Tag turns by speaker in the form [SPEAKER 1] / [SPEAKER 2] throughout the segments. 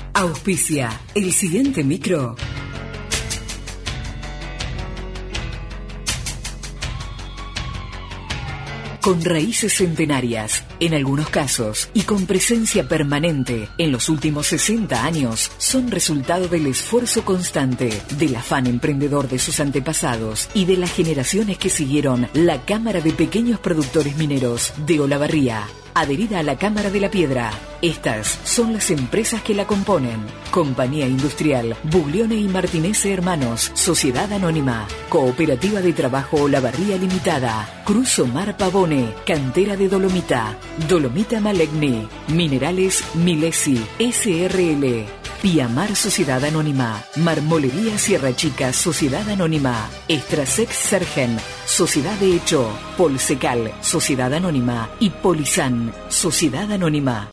[SPEAKER 1] Auspicia el siguiente micro. Con raíces centenarias, en algunos casos, y con presencia permanente en los últimos 60 años, son resultado del esfuerzo constante, del afán emprendedor de sus antepasados y de las generaciones que siguieron la Cámara de Pequeños Productores Mineros de Olavarría, adherida a la Cámara de la Piedra. Estas son las empresas que la componen: Compañía Industrial Buglione y Martinese Hermanos, Sociedad Anónima, Cooperativa de Trabajo Olavarría Limitada, Cruz Omar Pavone, Cantera de Dolomita, Dolomita Malegni, Minerales Milesi, SRL, Piamar Sociedad Anónima, Marmolería Sierra Chica Sociedad Anónima, Estrasex Sergen, Sociedad de Hecho, Polsecal Sociedad Anónima y Polisan Sociedad Anónima.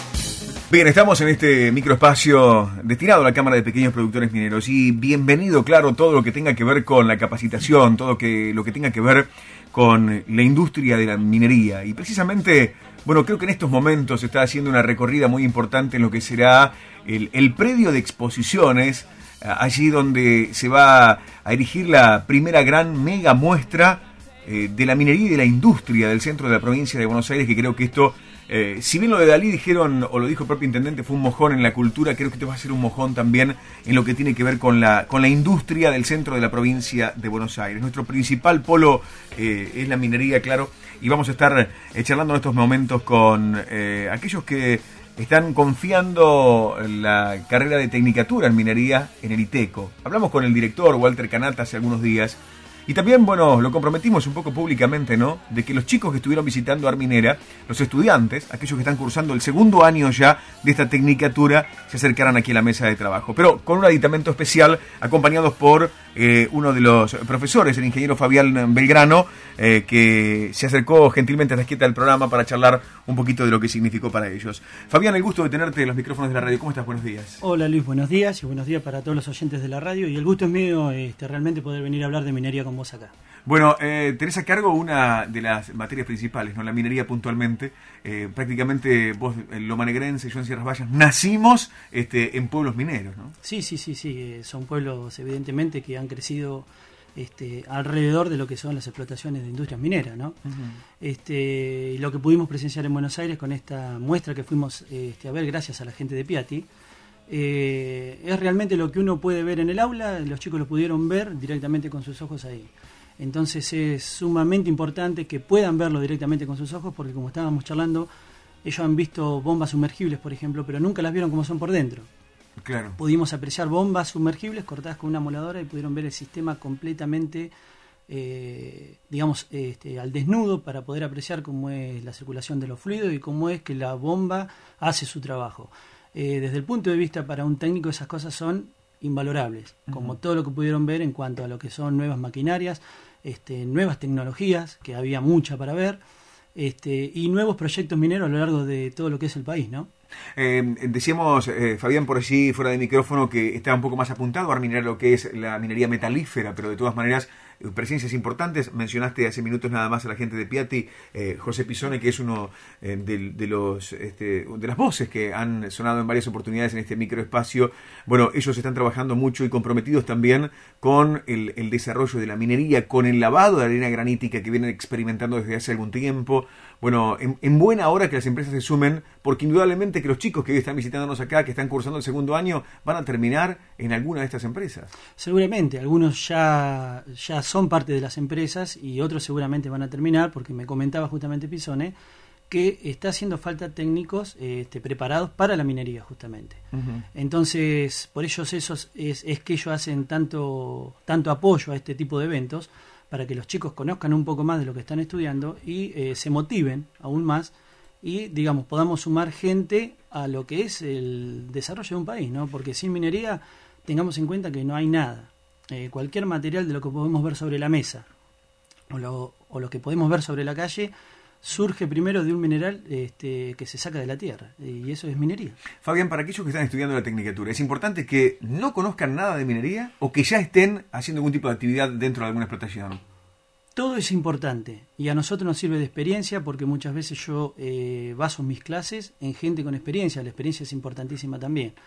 [SPEAKER 2] Bien, estamos en este microespacio destinado a la Cámara de Pequeños Productores Mineros y bienvenido, claro, todo lo que tenga que ver con la capacitación, todo lo que tenga que ver con la industria de la minería. Y precisamente, bueno, creo que en estos momentos se está haciendo una recorrida muy importante en lo que será el predio de exposiciones, allí donde se va a erigir la primera gran mega muestra de la minería y de la industria del centro de la provincia de Buenos Aires, que creo que esto, si bien lo de Dalí dijeron, o lo dijo el propio intendente, fue un mojón en la cultura, creo que esto va a ser un mojón también en lo que tiene que ver con la industria del centro de la provincia de Buenos Aires. Nuestro principal polo es la minería, claro, y vamos a estar charlando en estos momentos con aquellos que están confiando la carrera de tecnicatura en minería en el ITECO. Hablamos con el director Walter Canata hace algunos días. Y también, bueno, lo comprometimos un poco públicamente, ¿no? De que los chicos que estuvieron visitando Arminera, los estudiantes, aquellos que están cursando el segundo año ya de esta tecnicatura, se acercaran aquí a la mesa de trabajo. Pero con un aditamento especial, acompañados por uno de los profesores, el ingeniero Fabián Belgrano, que se acercó gentilmente a la esquina del programa para charlar un poquito de lo que significó para ellos. Fabián, el gusto de tenerte en los micrófonos de la radio. ¿Cómo estás? Buenos días.
[SPEAKER 3] Hola Luis, buenos días y buenos días para todos los oyentes de la radio. Y el gusto es mío realmente poder venir a hablar de minería con vos acá.
[SPEAKER 2] Bueno, tenés a cargo una de las materias principales, ¿no? La minería puntualmente. Prácticamente vos, en Loma Negrense, yo en Sierras Vallas, nacimos en pueblos mineros, ¿no? Sí.
[SPEAKER 3] Son pueblos evidentemente que han crecido alrededor de lo que son las explotaciones de industrias mineras, ¿no? Uh-huh. Lo que pudimos presenciar en Buenos Aires con esta muestra que fuimos a ver gracias a la gente de Piatti, es realmente lo que uno puede ver en el aula. Los chicos lo pudieron ver directamente con sus ojos ahí. Entonces es sumamente importante que puedan verlo directamente con sus ojos, porque como estábamos charlando, ellos han visto bombas sumergibles, por ejemplo, pero nunca las vieron como son por dentro.
[SPEAKER 2] Claro.
[SPEAKER 3] Pudimos apreciar bombas sumergibles cortadas con una moladora y pudieron ver el sistema completamente, al desnudo, para poder apreciar cómo es la circulación de los fluidos y cómo es que la bomba hace su trabajo. Desde el punto de vista para un técnico, esas cosas son invalorables, como todo lo que pudieron ver en cuanto a lo que son nuevas maquinarias, nuevas tecnologías, que había mucha para ver, y nuevos proyectos mineros a lo largo de todo lo que es el país, ¿no?
[SPEAKER 2] Decíamos, Fabián, por allí fuera de micrófono, que está un poco más apuntado a Arminera lo que es la minería metalífera, pero de todas maneras presencias importantes. Mencionaste hace minutos nada más a la gente de Piatti, José Pisone, que es uno de las voces que han sonado en varias oportunidades en este microespacio. Bueno, ellos están trabajando mucho y comprometidos también con el desarrollo de la minería, con el lavado de arena granítica que vienen experimentando desde hace algún tiempo. Bueno, en buena hora que las empresas se sumen, porque indudablemente que los chicos que hoy están visitándonos acá, que están cursando el segundo año, van a terminar en alguna de estas empresas.
[SPEAKER 3] Seguramente, algunos ya son parte de las empresas y otros seguramente van a terminar, porque me comentaba justamente Pisone que está haciendo falta técnicos preparados para la minería justamente. Uh-huh. Entonces, por ellos es que ellos hacen tanto apoyo a este tipo de eventos, para que los chicos conozcan un poco más de lo que están estudiando y se motiven aún más y, digamos, podamos sumar gente a lo que es el desarrollo de un país, ¿no? Porque sin minería, tengamos en cuenta que no hay nada. Cualquier material de lo que podemos ver sobre la mesa o lo que podemos ver sobre la calle surge primero de un mineral que se saca de la tierra, y eso es minería.
[SPEAKER 2] Fabián, para aquellos que están estudiando la tecnicatura, ¿es importante que no conozcan nada de minería o que ya estén haciendo algún tipo de actividad dentro de alguna explotación?
[SPEAKER 3] Todo es importante y a nosotros nos sirve de experiencia, porque muchas veces yo baso mis clases en gente con experiencia. La experiencia es importantísima también.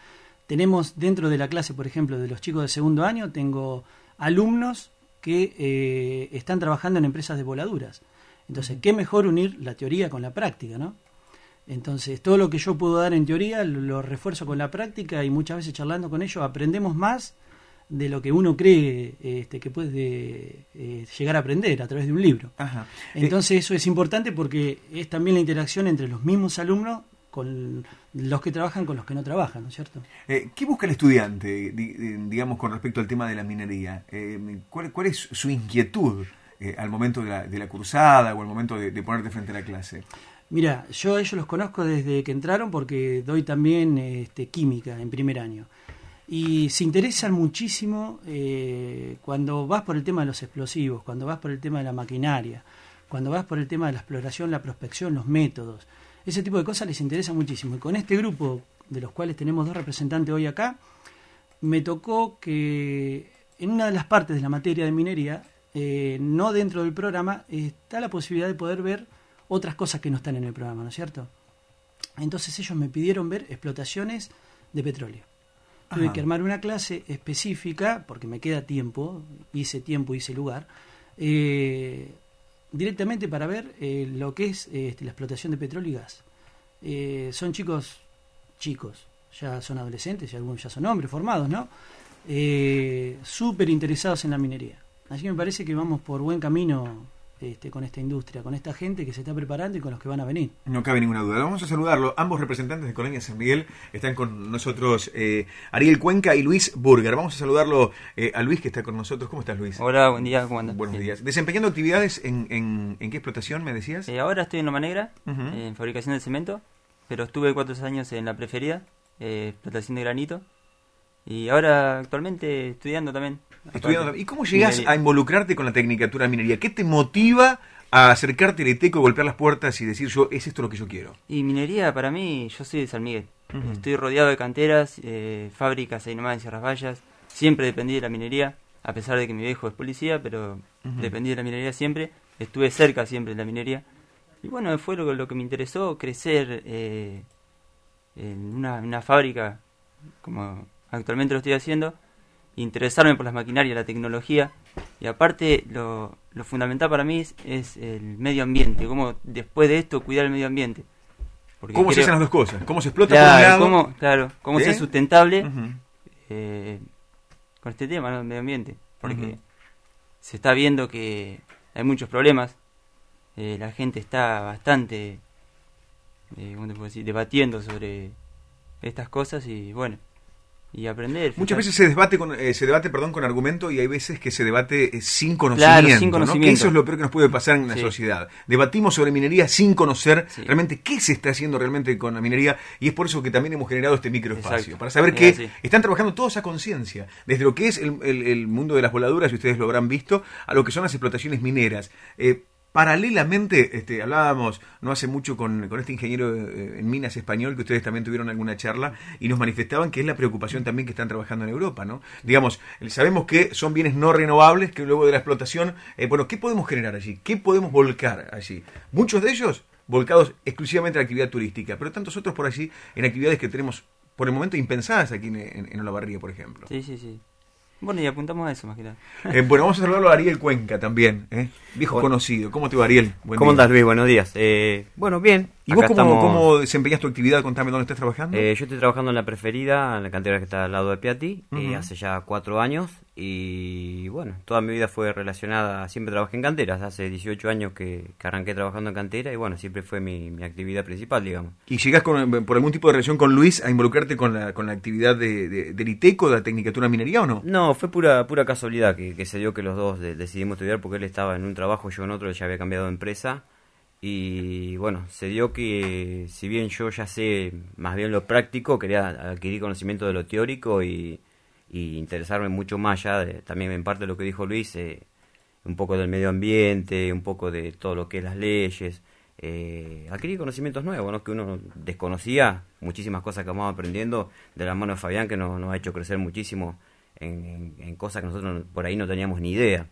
[SPEAKER 3] tenemos dentro de la clase, por ejemplo, de los chicos de segundo año, tengo alumnos que están trabajando en empresas de voladuras. Entonces, ¿qué mejor unir la teoría con la práctica, ¿no? Entonces, todo lo que yo puedo dar en teoría lo refuerzo con la práctica y muchas veces charlando con ellos aprendemos más de lo que uno cree que puede llegar a aprender a través de un libro.
[SPEAKER 2] Ajá.
[SPEAKER 3] Entonces, eso es importante porque es también la interacción entre los mismos alumnos con los que trabajan con los que no trabajan, ¿no es cierto?
[SPEAKER 2] ¿Qué busca el estudiante, digamos, con respecto al tema de la minería? ¿Cuál es su inquietud al momento de la cursada o al momento de ponerte frente a la clase?
[SPEAKER 3] Mira, yo a ellos los conozco desde que entraron porque doy también química en primer año. Y se interesan muchísimo cuando vas por el tema de los explosivos, cuando vas por el tema de la maquinaria, cuando vas por el tema de la exploración, la prospección, los métodos. Ese tipo de cosas les interesa muchísimo. Y con este grupo, de los cuales tenemos 2 representantes hoy acá, me tocó que en una de las partes de la materia de minería, no dentro del programa, está la posibilidad de poder ver otras cosas que no están en el programa, ¿no es cierto? Entonces ellos me pidieron ver explotaciones de petróleo. Tuve que armar una clase específica, porque me queda tiempo, hice lugar, directamente para ver lo que es la explotación de petróleo y gas. Son chicos, ya son adolescentes y algunos ya son hombres formados, ¿no? Súper interesados en la minería. Así que me parece que vamos por buen camino con esta industria, con esta gente que se está preparando y con los que van a venir.
[SPEAKER 2] No cabe ninguna duda. Vamos a saludarlo. Ambos representantes de Colonia San Miguel están con nosotros, Ariel Cuenca y Luis Burger. Vamos a saludarlo a Luis, que está con nosotros. ¿Cómo estás, Luis?
[SPEAKER 4] Hola, buen día, ¿cómo andas?
[SPEAKER 2] Buenos días. ¿Desempeñando actividades en qué explotación, me decías?
[SPEAKER 4] Ahora estoy en Loma Negra, en fabricación de cemento, pero estuve 4 años en la preferida, explotación de granito, y ahora actualmente estudiando también.
[SPEAKER 2] ¿Y cómo llegás a involucrarte con la tecnicatura de minería? ¿Qué te motiva a acercarte al ETECO, golpear las puertas y decir, es esto lo que yo quiero?
[SPEAKER 4] Y minería, para mí, yo soy de San Miguel. Estoy rodeado de canteras, fábricas ahí nomás en Sierras Vallas. Siempre dependí de la minería, a pesar de que mi viejo es policía, pero dependí de la minería siempre. Estuve cerca siempre de la minería. Y bueno, fue lo que me interesó, crecer en una fábrica, como actualmente lo estoy haciendo, interesarme por las maquinarias, la tecnología, y aparte lo fundamental para mí es el medio ambiente, cómo después de esto cuidar el medio ambiente. Porque
[SPEAKER 2] ¿Cómo se hacen las dos cosas? ¿Cómo se explota por un lado?
[SPEAKER 4] Cómo ser sustentable con este tema, ¿no? El medio ambiente, porque se está viendo que hay muchos problemas, la gente está bastante, ¿cómo te puedo decir?, debatiendo sobre estas cosas y bueno, y aprender.
[SPEAKER 2] Muchas veces se debate con argumento, y hay veces que se debate sin conocimiento,
[SPEAKER 4] claro, sin conocimiento.
[SPEAKER 2] ¿No? Que eso es lo peor que nos puede pasar en la sociedad. Debatimos sobre minería sin conocer realmente qué se está haciendo realmente con la minería, y es por eso que también hemos generado este microespacio, para saber que están trabajando todos a conciencia, desde lo que es el mundo de las voladuras, y ustedes lo habrán visto, a lo que son las explotaciones mineras. Paralelamente, hablábamos no hace mucho con este ingeniero en minas español, que ustedes también tuvieron alguna charla, y nos manifestaban que es la preocupación también que están trabajando en Europa, ¿no? Digamos, sabemos que son bienes no renovables, que luego de la explotación, ¿qué podemos generar allí? ¿Qué podemos volcar allí? Muchos de ellos volcados exclusivamente a la actividad turística, pero tantos otros por allí en actividades que tenemos por el momento impensadas aquí en Olavarría, por ejemplo.
[SPEAKER 4] Sí. Bueno, y apuntamos a eso más que nada.
[SPEAKER 2] Bueno, vamos a saludarlo a Ariel Cuenca también, viejo conocido. ¿Cómo te va, Ariel?
[SPEAKER 5] ¿Cómo andás, Luis? Buenos días. Bueno, bien.
[SPEAKER 2] ¿Y vos cómo desempeñas tu actividad? Contame dónde estás trabajando.
[SPEAKER 5] Yo estoy trabajando en la preferida, en la cantera que está al lado de Piatti, hace ya 4 años. Y bueno, toda mi vida fue relacionada, siempre trabajé en canteras, hace 18 años que arranqué trabajando en cantera, y bueno, siempre fue mi actividad principal, digamos.
[SPEAKER 2] ¿Y llegás por algún tipo de relación con Luis a involucrarte con la actividad del ITECO, de la Tecnicatura de Minería, o no?
[SPEAKER 5] No, fue pura casualidad que se dio que los dos decidimos estudiar, porque él estaba en un trabajo, yo en otro, él ya había cambiado de empresa. Y bueno, se dio que si bien yo ya sé más bien lo práctico, quería adquirir conocimiento de lo teórico y interesarme mucho más ya, también en parte de lo que dijo Luis, un poco del medio ambiente, un poco de todo lo que es las leyes, adquirir conocimientos nuevos, ¿no? Que uno desconocía, muchísimas cosas que vamos aprendiendo de la mano de Fabián, que nos ha hecho crecer muchísimo en cosas que nosotros por ahí no teníamos ni idea.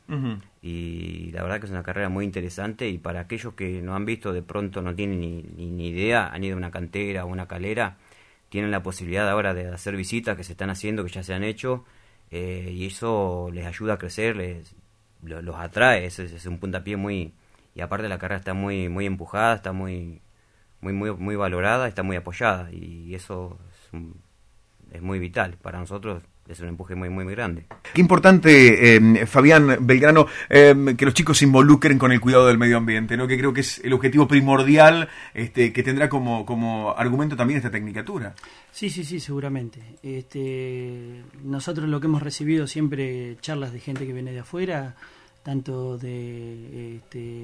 [SPEAKER 5] Y la verdad que es una carrera muy interesante, y para aquellos que no han visto, de pronto no tienen ni idea, han ido a una cantera o una calera, tienen la posibilidad ahora de hacer visitas que se están haciendo, que ya se han hecho, y eso les ayuda a crecer, los atrae, es un puntapié muy... Y aparte la carrera está muy muy empujada, está muy valorada, está muy apoyada, y eso es muy vital para nosotros. Es un empuje muy grande.
[SPEAKER 2] Qué importante, Fabián Belgrano, que los chicos se involucren con el cuidado del medio ambiente, ¿no? Que creo que es el objetivo primordial que tendrá como argumento también esta tecnicatura.
[SPEAKER 3] Sí, seguramente. Nosotros lo que hemos recibido siempre charlas de gente que viene de afuera, tanto de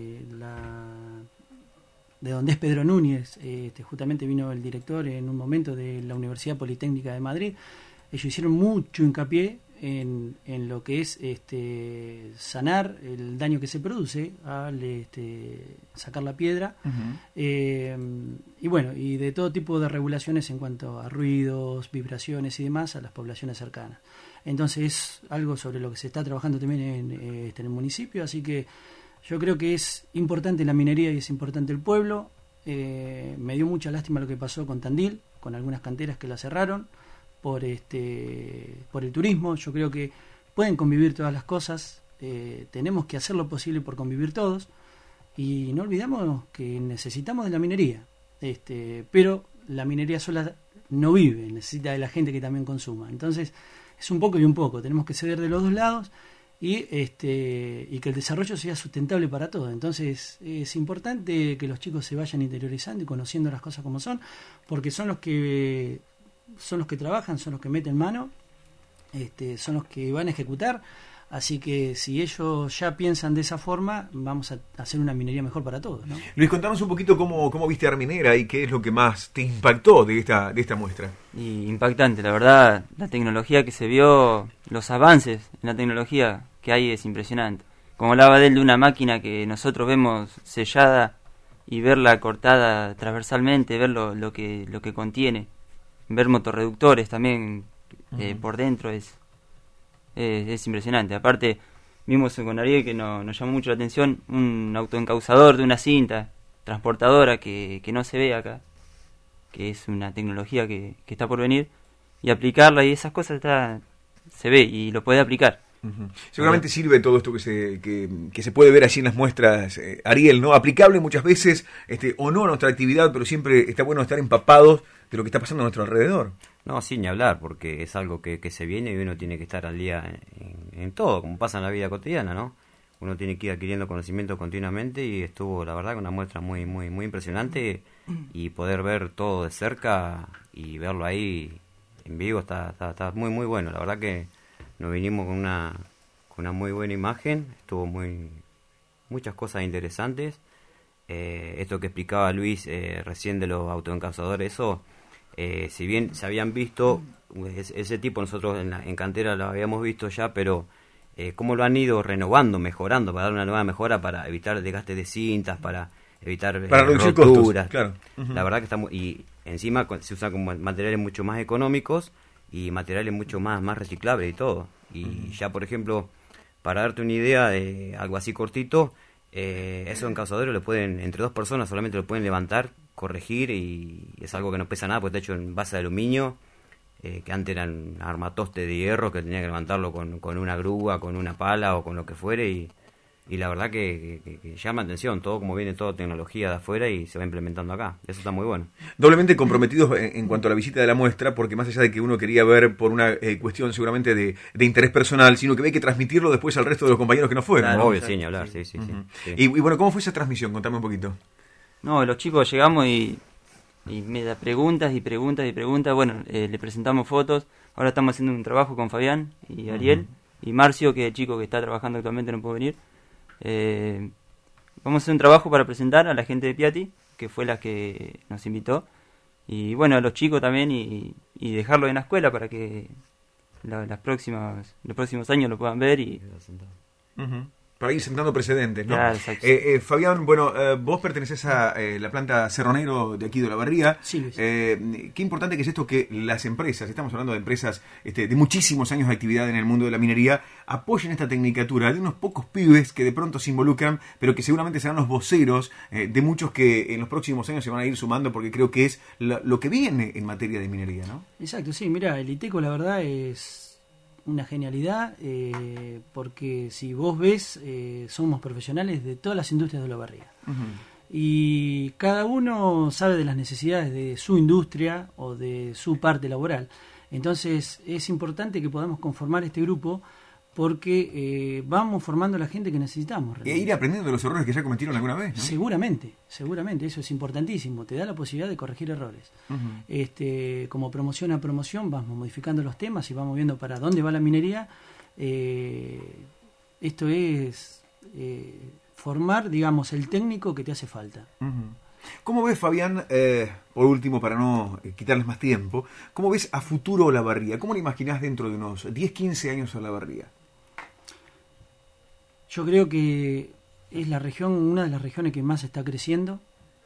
[SPEAKER 3] donde es Pedro Núñez, justamente vino el director en un momento de la Universidad Politécnica de Madrid. Ellos hicieron mucho hincapié en lo que es sanar el daño que se produce al sacar la piedra. Uh-huh. Y bueno, y de todo tipo de regulaciones en cuanto a ruidos, vibraciones y demás a las poblaciones cercanas. Entonces es algo sobre lo que se está trabajando también en el municipio, así que yo creo que es importante la minería y es importante el pueblo. Me dio mucha lástima lo que pasó con Tandil, con algunas canteras que la cerraron por el turismo. Yo creo que pueden convivir todas las cosas, tenemos que hacer lo posible por convivir todos, y no olvidamos que necesitamos de la minería, pero la minería sola no vive, necesita de la gente que también consuma. Entonces es un poco y un poco, tenemos que ceder de los dos lados y que el desarrollo sea sustentable para todos. Entonces es importante que los chicos se vayan interiorizando y conociendo las cosas como son, porque son los que trabajan, son los que meten mano, son los que van a ejecutar. Así que si ellos ya piensan de esa forma, vamos a hacer una minería mejor para todos, ¿no?
[SPEAKER 2] Luis, contanos un poquito cómo viste Arminera y qué es lo que más te impactó de esta muestra.
[SPEAKER 4] Y impactante, la verdad, la tecnología que se vio, los avances en la tecnología que hay es impresionante. Como hablaba de una máquina que nosotros vemos sellada y verla cortada transversalmente, ver lo que contiene, ver motorreductores también por dentro es impresionante. Aparte, vimos con Ariel que nos llamó mucho la atención un autoencausador de una cinta transportadora que no se ve acá, que es una tecnología que está por venir, y aplicarla, y esas cosas se ve y lo puede aplicar.
[SPEAKER 2] Uh-huh. Seguramente sirve todo esto que se puede ver allí en las muestras, Ariel, ¿no? Aplicable muchas veces o no a nuestra actividad, pero siempre está bueno estar empapados de lo que está pasando a nuestro alrededor.
[SPEAKER 5] No, sin ni hablar, porque es algo que se viene y uno tiene que estar al día en todo, como pasa en la vida cotidiana, ¿no? Uno tiene que ir adquiriendo conocimiento continuamente, y estuvo, la verdad, una muestra muy impresionante, y poder ver todo de cerca y verlo ahí en vivo está muy bueno. La verdad que nos vinimos con una muy buena imagen, estuvo muchas cosas interesantes. Esto que explicaba Luis recién de los autoencausadores, eso, si bien se habían visto ese tipo, nosotros en cantera lo habíamos visto ya, pero cómo lo han ido renovando, mejorando, para dar una nueva mejora, para evitar el desgaste de cintas, para evitar
[SPEAKER 2] reducir
[SPEAKER 5] roturas.
[SPEAKER 2] Costos, claro. Uh-huh.
[SPEAKER 5] La verdad que estamos, y encima se usan como materiales mucho más económicos y materiales mucho más reciclables y todo. Y ya, por ejemplo, para darte una idea de algo así cortito, esos encausadores lo pueden, entre dos personas solamente lo pueden levantar, corregir, y es algo que no pesa nada, porque está hecho en base de aluminio, que antes eran armatostes de hierro que tenía que levantarlo con una grúa, con una pala o con lo que fuere, y la verdad que llama atención todo como viene toda tecnología de afuera y se va implementando acá. Eso está muy bueno.
[SPEAKER 2] Doblemente comprometidos en cuanto a la visita de la muestra, porque más allá de que uno quería ver por una cuestión seguramente de interés personal, sino que hay que transmitirlo después al resto de los compañeros que no fueron.
[SPEAKER 5] Claro,
[SPEAKER 2] ¿no?
[SPEAKER 5] Obvio, sin hablar, sí.
[SPEAKER 2] Uh-huh. Y bueno, ¿cómo fue esa transmisión? Contame un poquito.
[SPEAKER 4] No, los chicos llegamos y me da preguntas. Bueno, le presentamos fotos. Ahora estamos haciendo un trabajo con Fabián y Ariel, y Marcio, que es el chico que está trabajando actualmente, no pudo venir. Vamos a hacer un trabajo para presentar a la gente de Piatti, que fue la que nos invitó, y bueno, a los chicos también, y dejarlo en la escuela para que los próximos años lo puedan ver. Y
[SPEAKER 2] uh-huh. Para ir sentando precedentes, ¿no?
[SPEAKER 4] Claro, exacto.
[SPEAKER 2] Fabián, bueno, vos pertenecés a la planta Cerro Negro de aquí de Olavarría.
[SPEAKER 3] Sí, Luis.
[SPEAKER 2] Qué importante que es esto que las empresas, estamos hablando de empresas de muchísimos años de actividad en el mundo de la minería, apoyen esta tecnicatura de unos pocos pibes que de pronto se involucran, pero que seguramente serán los voceros de muchos que en los próximos años se van a ir sumando, porque creo que es lo que viene en materia de minería, ¿no?
[SPEAKER 3] Exacto, sí, mira, el ITECO la verdad es una genialidad, porque si vos ves, somos profesionales de todas las industrias de Olavarría. Y cada uno sabe de las necesidades de su industria o de su parte laboral. Entonces es importante que podamos conformar este grupo, porque vamos formando a la gente que necesitamos.
[SPEAKER 2] E ir aprendiendo de los errores que ya cometieron alguna vez, ¿no?
[SPEAKER 3] Seguramente, eso es importantísimo, te da la posibilidad de corregir errores. Como promoción a promoción vamos modificando los temas y vamos viendo para dónde va la minería. Esto es formar, digamos, el técnico que te hace falta.
[SPEAKER 2] ¿Cómo ves, Fabián, por último, para no quitarles más tiempo, cómo ves a futuro Olavarría? ¿Cómo lo imaginás dentro de unos 10, 15 años Olavarría?
[SPEAKER 3] Yo creo que es una de las regiones que más está creciendo.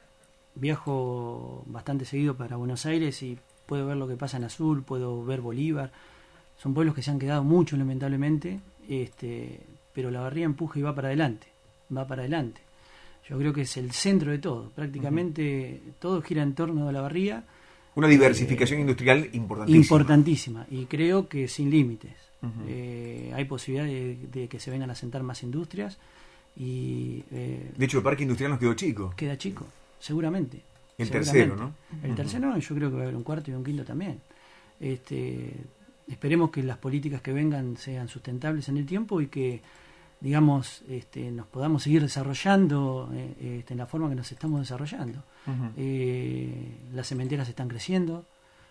[SPEAKER 3] Viajo bastante seguido para Buenos Aires y puedo ver lo que pasa en Azul, puedo ver Bolívar. Son pueblos que se han quedado mucho, lamentablemente, pero Olavarría empuja y va para adelante. Yo creo que es el centro de todo. Prácticamente todo gira en torno a Olavarría.
[SPEAKER 2] Una diversificación industrial importantísima.
[SPEAKER 3] Importantísima, y creo que sin límites. Hay posibilidad de que se vengan a sentar más industrias. Y
[SPEAKER 2] de hecho, el parque industrial nos quedó chico.
[SPEAKER 3] Queda chico, seguramente.
[SPEAKER 2] Tercero, ¿no?
[SPEAKER 3] El tercero, yo creo que va a haber un cuarto y un quinto también. Esperemos que las políticas que vengan sean sustentables en el tiempo y que, digamos, nos podamos seguir desarrollando en la forma que nos estamos desarrollando. Las cementeras están creciendo,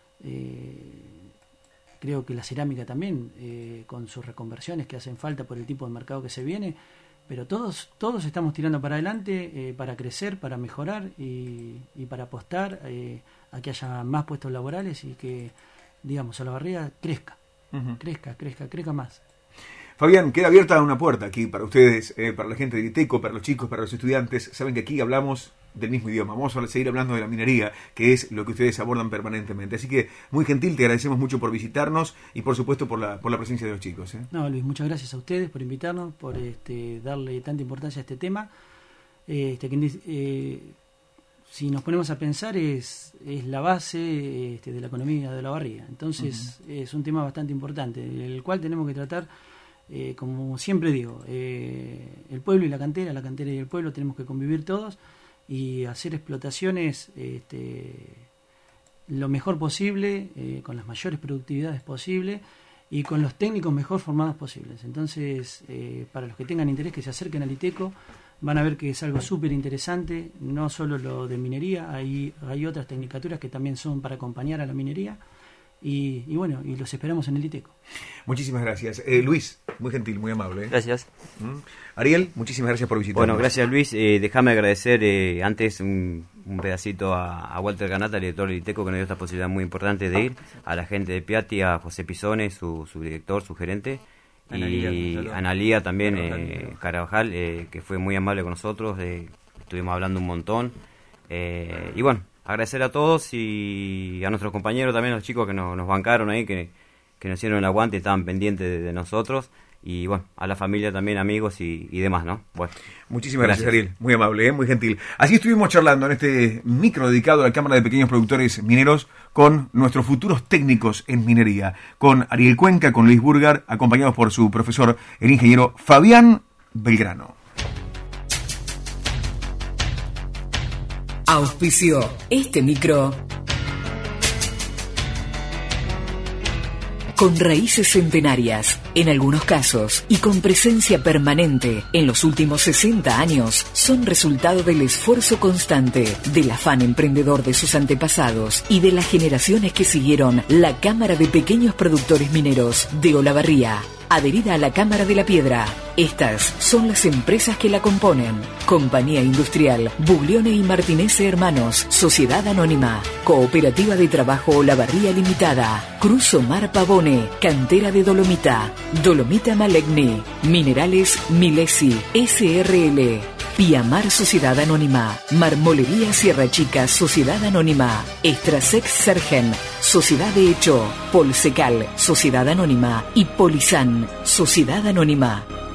[SPEAKER 3] creo que la cerámica también, con sus reconversiones que hacen falta por el tipo de mercado que se viene, pero todos estamos tirando para adelante, para crecer, para mejorar y para apostar a que haya más puestos laborales y que, digamos, Olavarría crezca más.
[SPEAKER 2] Fabián, queda abierta una puerta aquí para ustedes, para la gente de ITECO, para los chicos, para los estudiantes. Saben que aquí hablamos del mismo idioma. Vamos a seguir hablando de la minería, que es lo que ustedes abordan permanentemente. Así que, muy gentil, te agradecemos mucho por visitarnos y, por supuesto, por la presencia de los chicos.
[SPEAKER 3] No, Luis, muchas gracias a ustedes por invitarnos, por darle tanta importancia a este tema. Si nos ponemos a pensar, es la base de la economía de Olavarría. Entonces, es un tema bastante importante, el cual tenemos que tratar. Como siempre digo, el pueblo y la cantera y el pueblo tenemos que convivir todos y hacer explotaciones lo mejor posible, con las mayores productividades posibles y con los técnicos mejor formados posibles. Entonces, para los que tengan interés, que se acerquen al ITECO, van a ver que es algo súper interesante, no solo lo de minería, hay otras tecnicaturas que también son para acompañar a la minería. Y bueno, y los esperamos en el ITECO.
[SPEAKER 2] Muchísimas gracias. Luis, muy gentil, muy amable.
[SPEAKER 4] Gracias.
[SPEAKER 2] Ariel, muchísimas gracias por visitarnos.
[SPEAKER 5] Bueno, gracias Luis. Déjame agradecer antes un pedacito a Walter Ganata, el director del ITECO, que nos dio esta posibilidad muy importante de ir, a la gente de Piatti, a José Pisone, su director, su gerente, y a Analía también, Carabajal, que fue muy amable con nosotros, estuvimos hablando un montón, y bueno, agradecer a todos y a nuestros compañeros también, los chicos que nos bancaron ahí, que nos hicieron el aguante, estaban pendientes de nosotros, y bueno, a la familia también, amigos y demás, ¿no? Bueno,
[SPEAKER 2] muchísimas gracias Ariel, muy amable, muy gentil. Así estuvimos charlando en este micro dedicado a la Cámara de Pequeños Productores Mineros con nuestros futuros técnicos en minería, con Ariel Cuenca, con Luis Burgar, acompañados por su profesor, el ingeniero Fabián Belgrano.
[SPEAKER 1] Auspició este micro con raíces centenarias, en algunos casos, y con presencia permanente en los últimos 60 años, son resultado del esfuerzo constante, del afán emprendedor de sus antepasados y de las generaciones que siguieron la Cámara de Pequeños Productores Mineros de Olavarría. adherida a la Cámara de la Piedra. Estas son las empresas que la componen: Compañía Industrial Buglione y Martinez Hermanos, Sociedad Anónima, Cooperativa de Trabajo Olavarría Limitada, Cruz Omar Pavone, Cantera de Dolomita, Dolomita Malegni, Minerales Milesi, SRL, Piamar Sociedad Anónima, Marmolería Sierra Chica Sociedad Anónima, Estrasex Sergen, Sociedad de Hecho, Polsecal Sociedad Anónima y Polisan Sociedad Anónima.